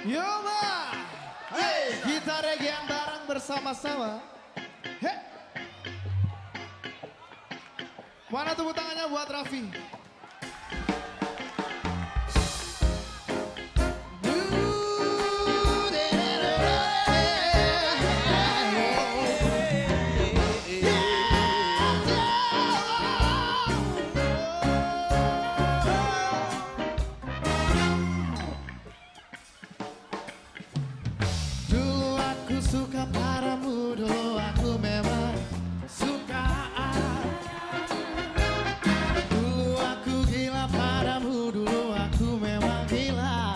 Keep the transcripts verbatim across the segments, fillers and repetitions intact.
Yoba, hey, kita regean bareng bersama-sama. Hey. Mana tepuk tangannya buat Raffi? Suka padamu dulu aku memang suka. Dulu aku gila padamu, dulu aku memang gila.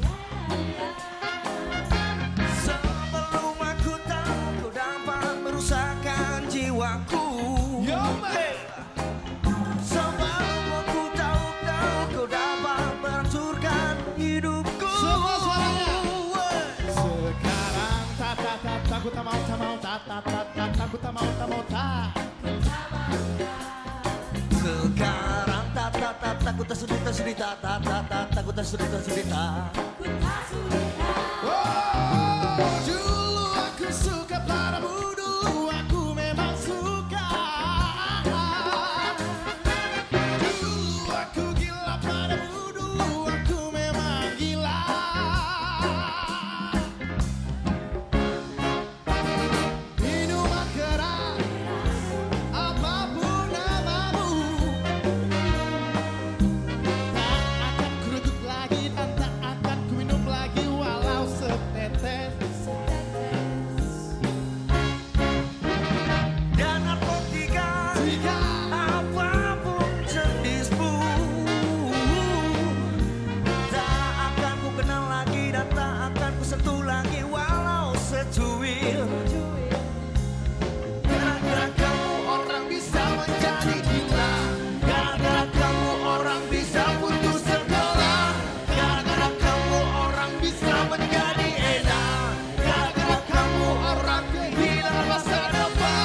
Sebelum aku tahu kau dapat merusakkan jiwaku. Yo, man. Sebelum aku tahu tahu kau dapat menghancurkan hidupku. Semua suaranya. Takut tak mau tak mau tak tak tak tak takut tak mau tak mau tak. Sekarang tak tak tak takut tak sudah tak sudah tak tak tak tak takut tak sudah tak sudah tak. Oh, dulu aku suka padamu, dulu aku memang suka. Dulu aku gila padamu, dulu aku memang gila. Gara-gara kamu orang bisa menjadi gila. Gara-gara kamu orang bisa putus sekolah. Gara-gara kamu orang bisa menjadi edan. Gara-gara kamu orang kehilangan masa depan.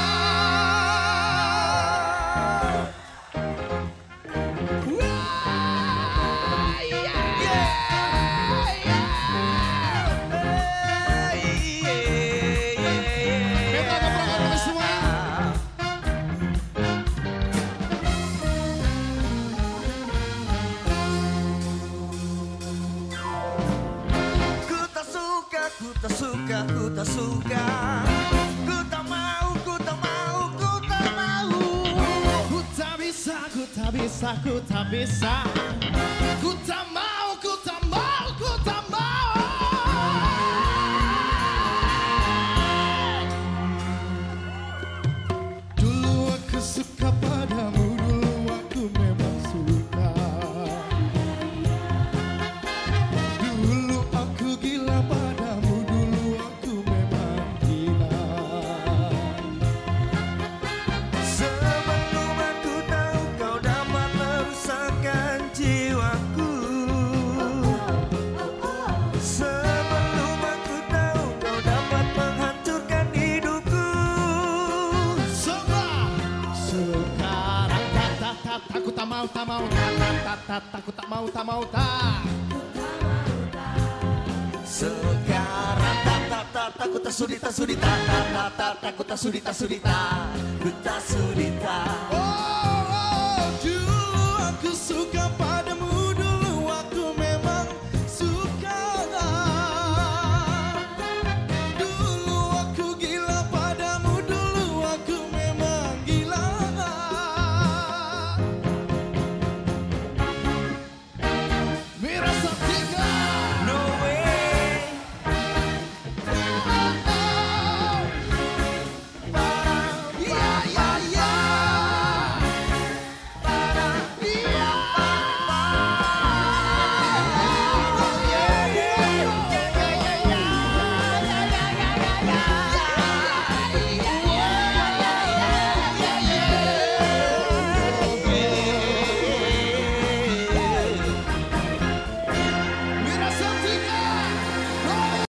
Wah, yeah, yeah, yeah. Ku tak suka, ku tak suka, ku tak mau, ku tak mau, ku tak mau. Ku tak bisa, ku tak bisa, ku tak bisa. Ku tak mau, ku tak mau, ku tak mau. Dulu aku suka padamu, dulu aku memang suka. Dulu aku gila padamu, dulu aku memang gila. Sebelum aku tahu kau dapat merusakkan jiwaku. Sebelum aku tahu kau dapat menghancurkan hidupku. Semua sekarang tak tak tak takut tak mau tak mau tak tak tak tak takut tak mau tak mau tak. Sekarang tak tak tak takut tak sudi tak sudi tak tak tak tak takut tak sudi tak sudi tak ku tak sudi tak. Oh, oh, dulu aku suka